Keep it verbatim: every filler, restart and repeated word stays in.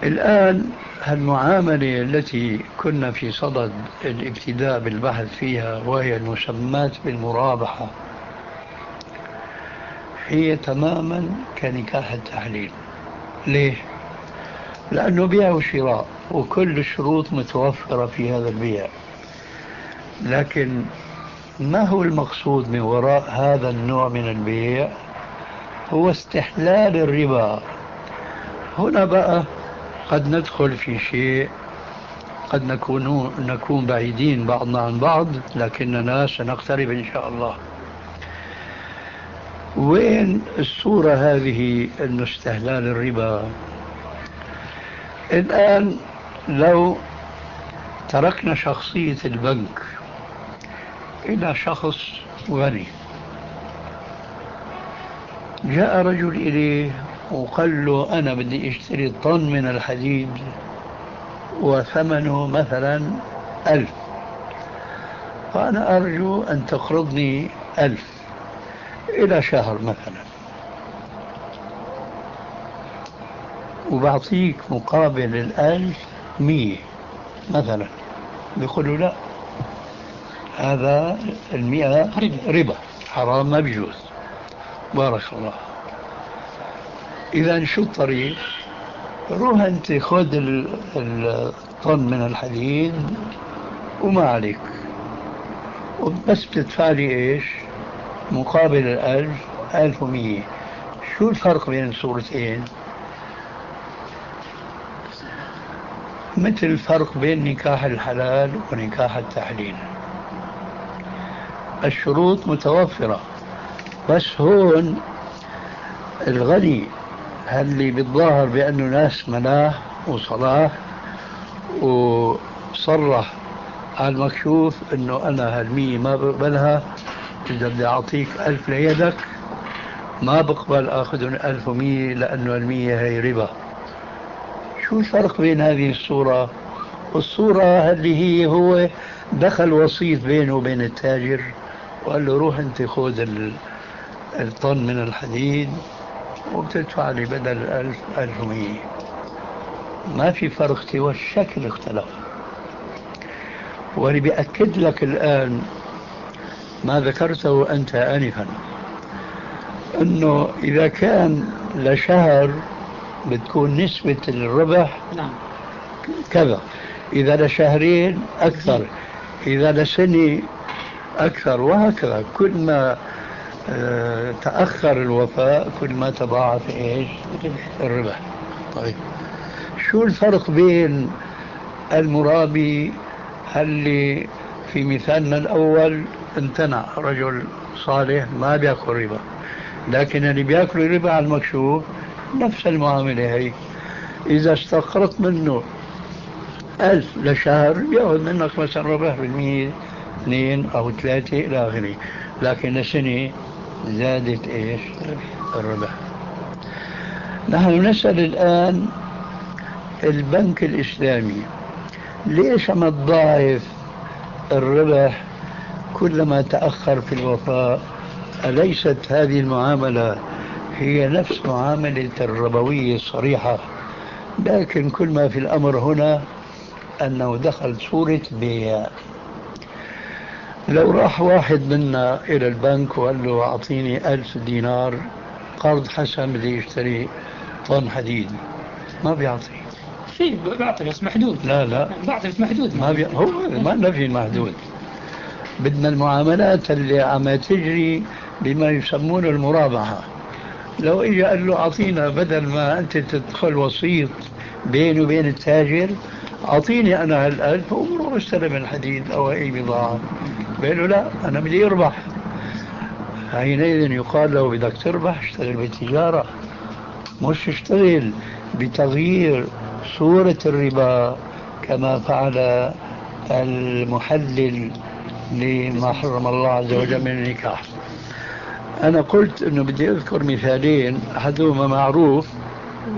الآن المعاملة التي كنا في صدد الابتداء بالبحث فيها وهي المسمات بالمرابحة هي تماما كنكاح التحليل. ليه؟ لأنه بيع وشراء وكل الشروط متوفرة في هذا البيع، لكن ما هو المقصود من وراء هذا النوع من البيع؟ هو استحلال الربا. هنا بقى قد ندخل في شيء قد نكون نكون بعيدين بعضنا عن بعض، لكننا سنقترب إن شاء الله. وين الصورة هذه أن استحلال الربا؟ الآن لو تركنا شخصية البنك إلى شخص غني، جاء رجل إليه وقال له أنا بدي اشتري طن من الحديد وثمنه مثلا ألف، فأنا أرجو أن تقرضني ألف إلى شهر مثلا، وبعطيك مقابل الألف مية مثلا. بيقول له لا، هذا المئة ربا حرام ما بيجوز. بارك الله. إذا شو الطريق؟ روح أنت خذ الطن من الحديد وما عليك، وبس بتدفع لي إيش مقابل الألف؟ ألف ومية. شو الفرق بين الصورتين؟ مثل الفرق بين نكاح الحلال ونكاح التحليل، الشروط متوفرة، بس هون الغني اللي بيتظاهر بأنه ناس ملاح وصلاح وصرح على المكشوف أنه أنا هالمية ما بقبلها، إذا بدي أعطيك ألف ليدك ما بقبل أخذ ألف ومية لأنه المية هي ربا. شو الفرق بين هذه الصورة والصورة اللي هي هو دخل وسيط بينه وبين التاجر وقال له روح أنت خذ الطن من الحديد وبتدفع لي بدل ألف ألف ومية؟ ما في فرق سوى الشكل اختلف. واللي بيأكد لك الآن ما ذكرته أنت آنفا، أنه إذا كان لشهر بتكون نسبة الربح نعم كذا، إذا لشهرين أكثر، إذا لسنة أكثر، وهكذا. كل ما اه تأخر الوفاء كل ما تضاعف إيش الربح. طيب شو الفرق بين المرابي اللي في مثالنا الأول امتنع، رجل صالح ما بيأكل ربا، لكن اللي بيأكل ربا على المكشوف نفس المعاملة هي؟ إذا استقرت منه ألف لشهر يأخذ منك مثلا ربح بالمية اثنين أو ثلاثة إلى آخره، لكن لسنة زادت إيش الربح. نحن نسأل الآن البنك الإسلامي ليش عم تضاعف الربح كلما تأخر في الوفاء؟ أليست هذه المعاملة هي نفس معاملة الربوية الصريحة؟ لكن كل ما في الأمر هنا أنه دخل صورة بيع. لو راح واحد منا إلى البنك وقال له أعطيني ألف دينار قرض حسن بدي يشتري طن حديد، ما بيعطي. في بعطي بس محدود. لا لا بعطي بس محدود. ما بي... هو ما نفي المحدود. بدنا المعاملات اللي عم تجري بما يسمونه المرابحة. لو إجا قال له أعطينا بدل ما أنت تدخل وسيط بيني وبين التاجر، أعطيني أنا هالألف وبروح استلم الحديد أو أي بضاعة، بيقول له لا أنا بدي أربح. حينئذ يقال له بدك تربح اشتغل بالتجارة، مش اشتغل بتغيير صورة الربا كما فعل المحلل لما حرم الله عز وجل من النكاح. أنا قلت أنه بدي أذكر مثالين، أحدهما معروف